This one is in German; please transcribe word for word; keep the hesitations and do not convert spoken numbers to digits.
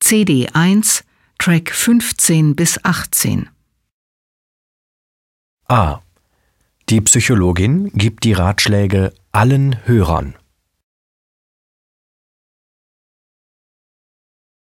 C D eins, Track fünfzehn bis achtzehn. A. Die Psychologin gibt die Ratschläge allen Hörern.